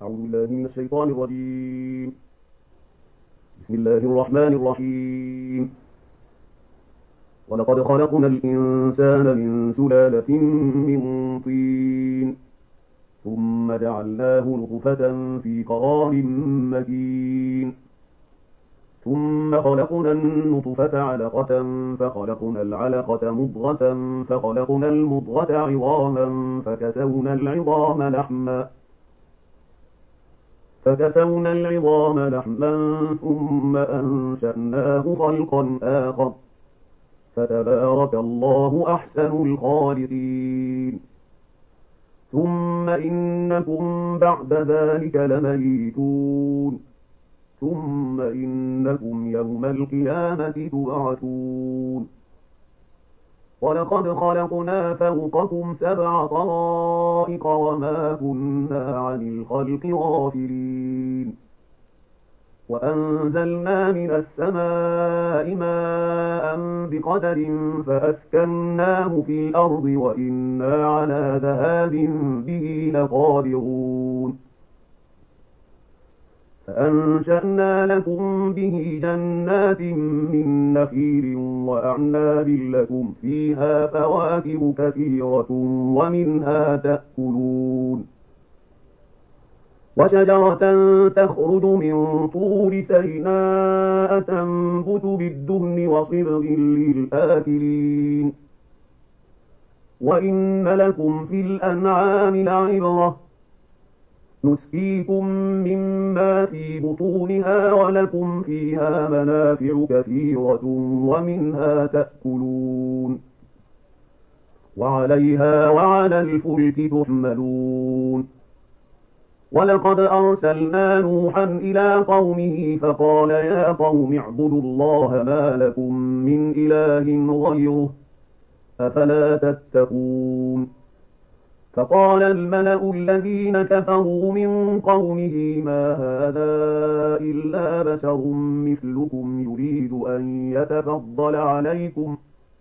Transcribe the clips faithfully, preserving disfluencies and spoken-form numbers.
أعوذ بالله من الشيطان الرجيم. بسم الله الرحمن الرحيم. ولقد خلقنا الإنسان من سلالة من طين ثم جعلناه نطفة في قرار مكين ثم خلقنا النطفة علقة فخلقنا العلقة مضغة فخلقنا المضغة عظاما فكسونا العظام لحما فكسونا العظام لحما ثم أنشأناه خلقا آخر فتبارك الله أحسن الخالقين. ثم إنكم بعد ذلك لميتون ثم إنكم يوم القيامة تبعثون. ولقد خلقنا فوقكم سبع طرائق وما كنا عن الخلق غافلين. وأنزلنا من السماء ماء بقدر فأسكناه في الأرض وإنا على ذهاب به لقادرون. فأنشأنا لكم به جنات من نخيل وأعناب لكم فيها فواكه كثيرة ومنها تأكلون. وشجرة تخرج من طور سيناء تنبت بالدهن وصبغ للآكلين. وإن لكم في الأنعام لعبرة نسقيكم مما في بطونها ولكم فيها منافع كثيرة ومنها تأكلون. وعليها وعلى الفلك تحملون. ولقد أرسلنا نوحا إلى قومه فقال يا قوم اعبدوا الله ما لكم من إله غيره أفلا تتقون. فقال الملأ الذين كفروا من قومه ما هذا إلا بشر مثلكم يريد أن يتفضل عليكم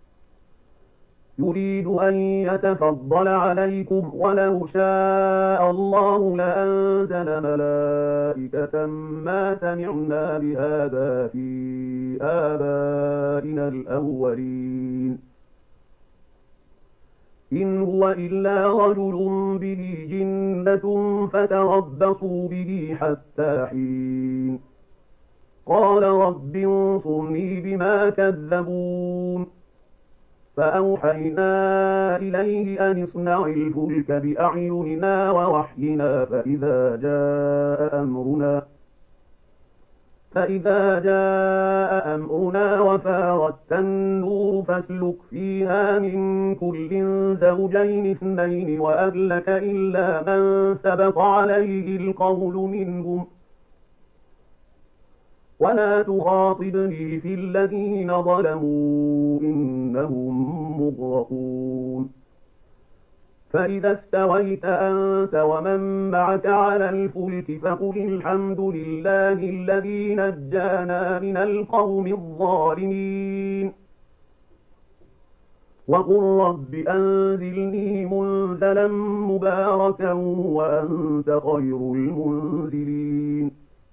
يريد أن يتفضل عليكم ولو شاء الله لأنزل ملائكة ما سمعنا بهذا في آبائنا الأولين إن هو إلا رجل به جنة فتربصوا به حتى حين. قال رب انصرني بما كذبون. فأوحينا إليه أن اصنع الفلك بأعيننا ووحينا فإذا جاء أمرنا فإذا جاء أمرنا وفارت النور فاسلك فيها من كل زوجين اثنين وأهلك إلا من سبق عليه القول منهم ولا تخاطبني في الذين ظلموا إنهم مغرقون. فإذا استويت أنت ومن معك على الفلك فقل الحمد لله الذي نجانا من القوم الظالمين. وقل رب أنزلني منزلا مباركا وأنت خير المنزلين.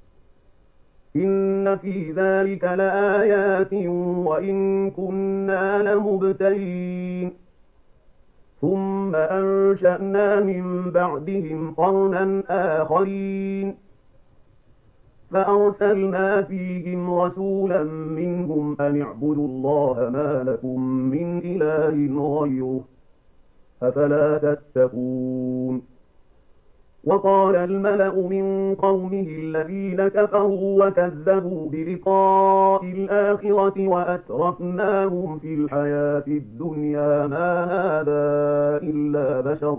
إن في ذلك لآيات وإن كنا لمبتلين. ثم أنشأنا من بعدهم قرنا آخرين فأرسلنا فيهم رسولا منهم أن اعبدوا الله ما لكم من إله غيره أفلا تتقون. وقال الملأ من قومه الذين كفروا وكذبوا بلقاء الآخرة وأترفناهم في الحياة الدنيا ما هذا إلا بشر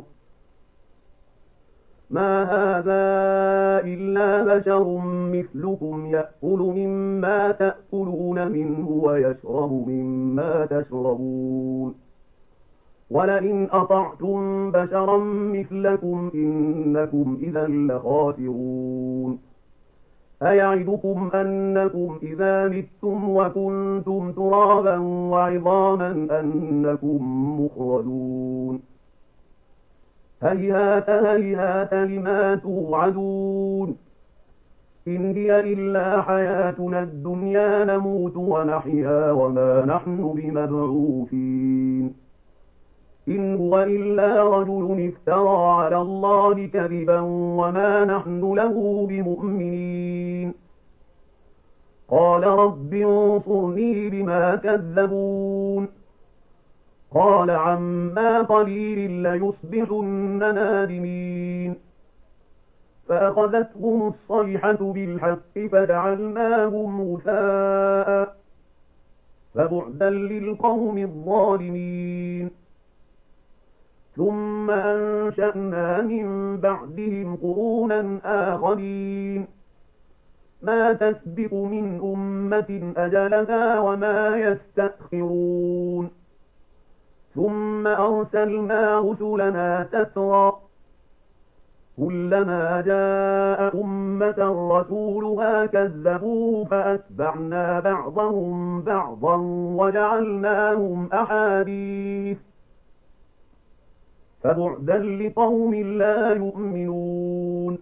ما هذا إلا بشر مثلكم يأكل مما تأكلون منه ويشرب مما تشربون. ولئن أطعتم بشرا مثلكم إنكم إذا لخاسرون. أيعدكم أنكم إذا متم وكنتم ترابا وعظاما أنكم مخرجون. هيهات هيهات لما توعدون إن هي إلا حياتنا الدنيا نموت ونحيا وما نحن بمبعوثين إن هو إلا رجل افترى على الله كذبا وما نحن له بمؤمنين قال رب انصرني بما كذبون قال عما قليل ليصبحن نادمين فأخذتهم الصيحة بالحق فجعلناهم غثاء فبعدا للقوم الظالمين ثم أنشأنا من بعدهم قرونا آخرين ما تسبق من أمة أجلها وما يستأخرون ثم أرسلنا رسلنا تترى كلما جاء أمة رسولها كذبوه فأتبعنا بعضهم بعضا وجعلناهم أحاديث فبعدا لقوم لا يؤمنون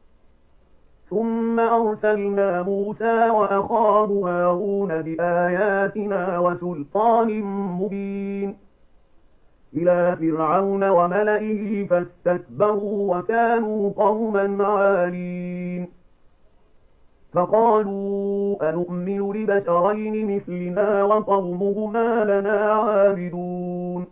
ثم أرسلنا موسى وأخاه هارون بآياتنا وسلطان مبين إلى فرعون وملئه فاستكبروا وكانوا قوما عالين فقالوا أنؤمن لبشرين مثلنا وقومهما لنا عابدون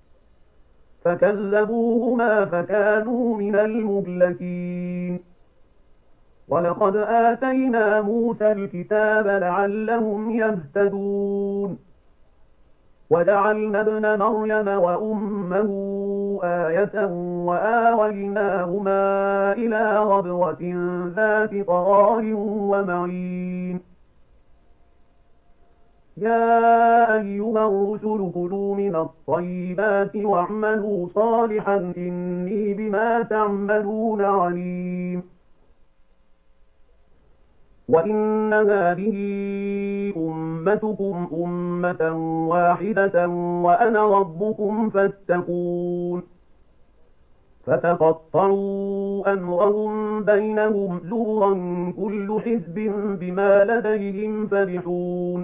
فكذبوهما فكانوا من المهلكين ولقد آتينا موسى الكتاب لعلهم يهتدون وجعلنا ابن مريم وأمه آية وآويناهما إلى ربوة ذات قرار ومعين يا أيها الرسل كلوا من الطيبات واعملوا صالحا إني بما تعملون عليم وإن هذه أمتكم أمة واحدة وأنا ربكم فاتقون فتقطعوا أمرهم بينهم زبرا كل حزب بما لديهم فرحون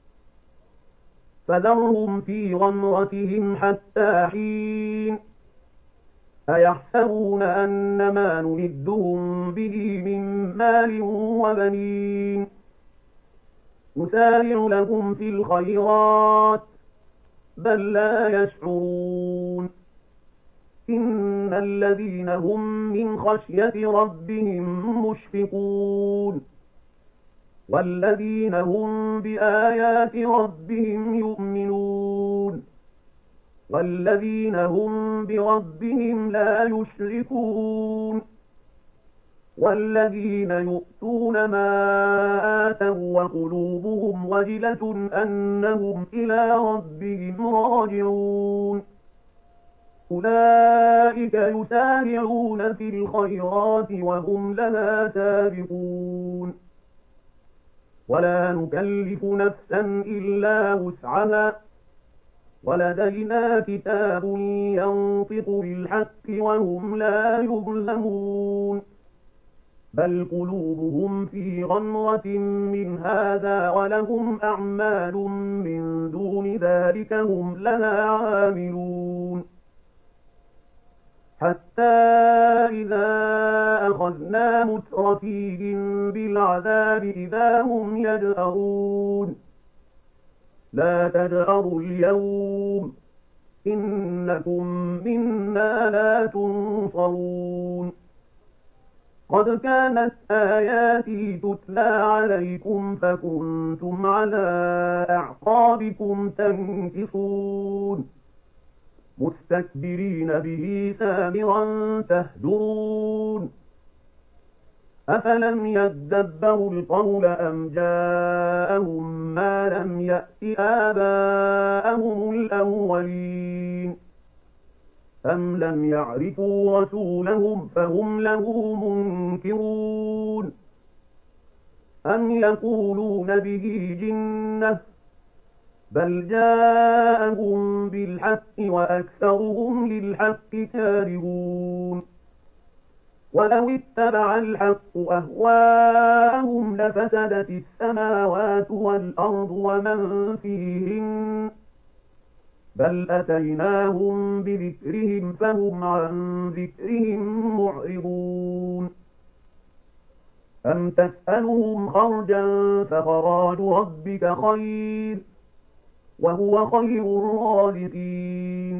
فذرهم في غمرتهم حتى حين أيحسبون أن ما نمدهم به من مال وبنين نسارع لهم في الخيرات بل لا يشعرون إن الذين هم من خشية ربهم مشفقون والذين هم بآيات ربهم يؤمنون والذين هم بربهم لا يشركون والذين يؤتون ما آتوا وقلوبهم وجلة أنهم إلى ربهم راجعون أولئك يسارعون في الخيرات وهم لها سابقون ولا نكلف نفسا إلا وسعها ولدينا كتاب ينطق بالحق وهم لا يظلمون بل قلوبهم في غمرة من هذا ولهم أعمال من دون ذلك هم لها عاملون حتى إذا أخذنا مترفيهم بالعذاب إذا هم يجأرون لا تجأروا اليوم إنكم منا لا تنصرون قد كانت آياتي تتلى عليكم فكنتم على أعقابكم تنكصون مستكبرين به سامرا تهجرون أفلم يدبروا القول أم جاءهم ما لم يأت آباءهم الأولين أم لم يعرفوا رسولهم فهم له منكرون أم يقولون به جنة بل جاءهم بالحق وأكثرهم للحق كارهون ولو اتبع الحق أهواءهم لفسدت السماوات والأرض ومن فيهن بل أتيناهم بذكرهم فهم عن ذكرهم معرضون أم تسألهم خرجا فخراج ربك خير وهو خير الرازقين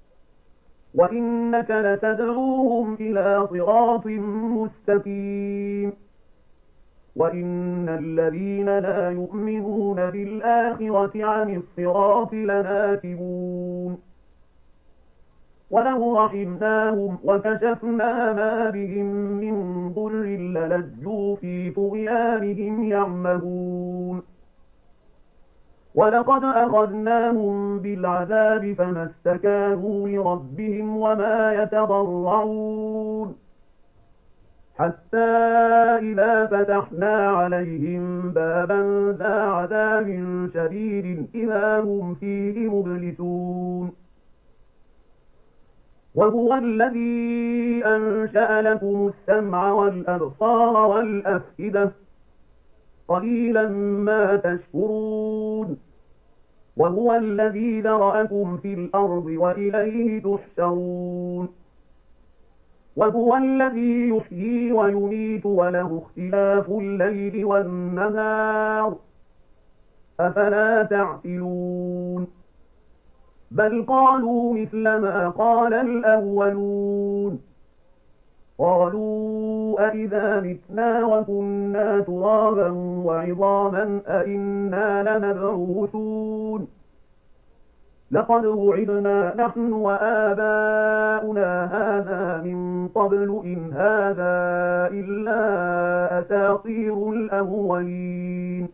وإنك لتدعوهم إلى صراط مستقيم وإن الذين لا يؤمنون بالآخرة عن الصراط لناكبون ولو رحمناهم وكشفنا ما بهم من ضر للجوا في طغيانهم يعمهون ولقد أخذناهم بالعذاب فما استكانوا لربهم وما يتضرعون حتى إذا فتحنا عليهم بابا ذا عذاب شديد إذا هم فيه مبلسون وهو الذي أنشأ لكم السمع والأبصار والأفئدة قليلا ما تشكرون وهو الذي ذرأكم في الأرض وإليه تحشرون وهو الذي يحيي ويميت وله اختلاف الليل والنهار أفلا تعقلون بل قالوا مثل ما قال الأولون قالوا أئذا متنا وكنا ترابا وعظاما أئنا لمبعوثون لقد وعدنا نحن وآباؤنا هذا من قبل إن هذا إلا أساطير الأولين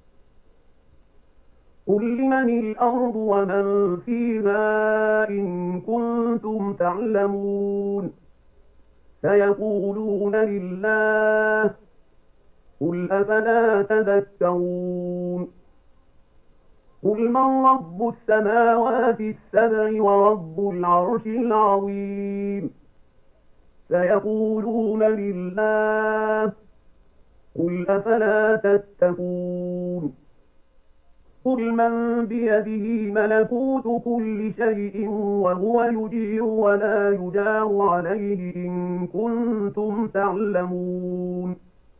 قل لمن الأرض ومن فيها إن كنتم تعلمون سيقولون لله قل أفلا تذكرون قل من رب السماوات السبع ورب العرش العظيم سيقولون لله قل أفلا تتقون قل من بيده ملكوت كل شيء وهو يجير ولا يجار عليه إن كنتم تعلمون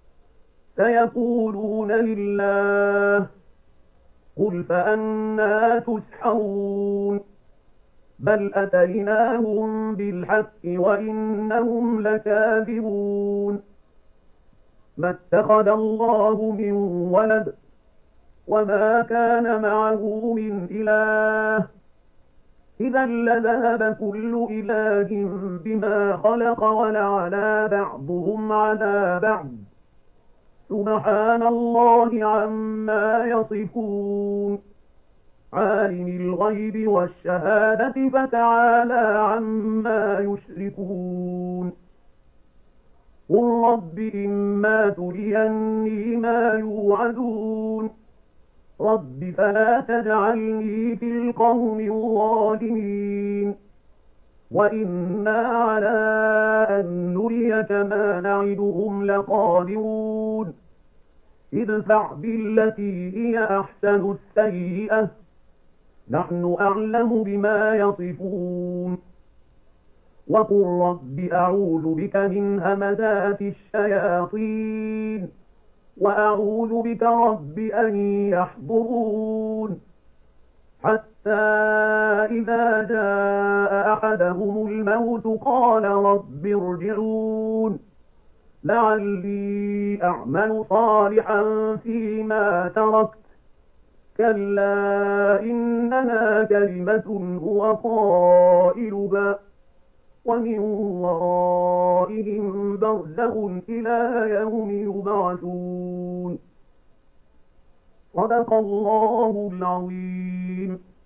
سيقولون لله قل فأنى تسحرون بل أتيناهم بالحق وإنهم لكاذبون ما اتخذ الله من ولد وما كان معه من إله إذا لذهب كل إله بما خلق ولعلى بعضهم على بعض سبحان الله عما يصفون عالم الغيب والشهادة فتعالى عما يشركون قل رب إما تريني ما يوعدون رب فلا تجعلني في القوم الظالمين وإنا على أن نريك ما نعدهم لقادرون ادفع بالتي هي أحسن السيئة نحن أعلم بما يصفون وقل رب أعوذ بك من همزات الشياطين وأعوذ بك رب أن يحضرون حتى إذا جاء أحدهم الموت قال رب ارجعون لعلي أعمل صالحا فيما تركت كلا إنها كلمة هو قائلها ومن ورائهم برزخ إلى يوم يبعثون صدق الله العظيم.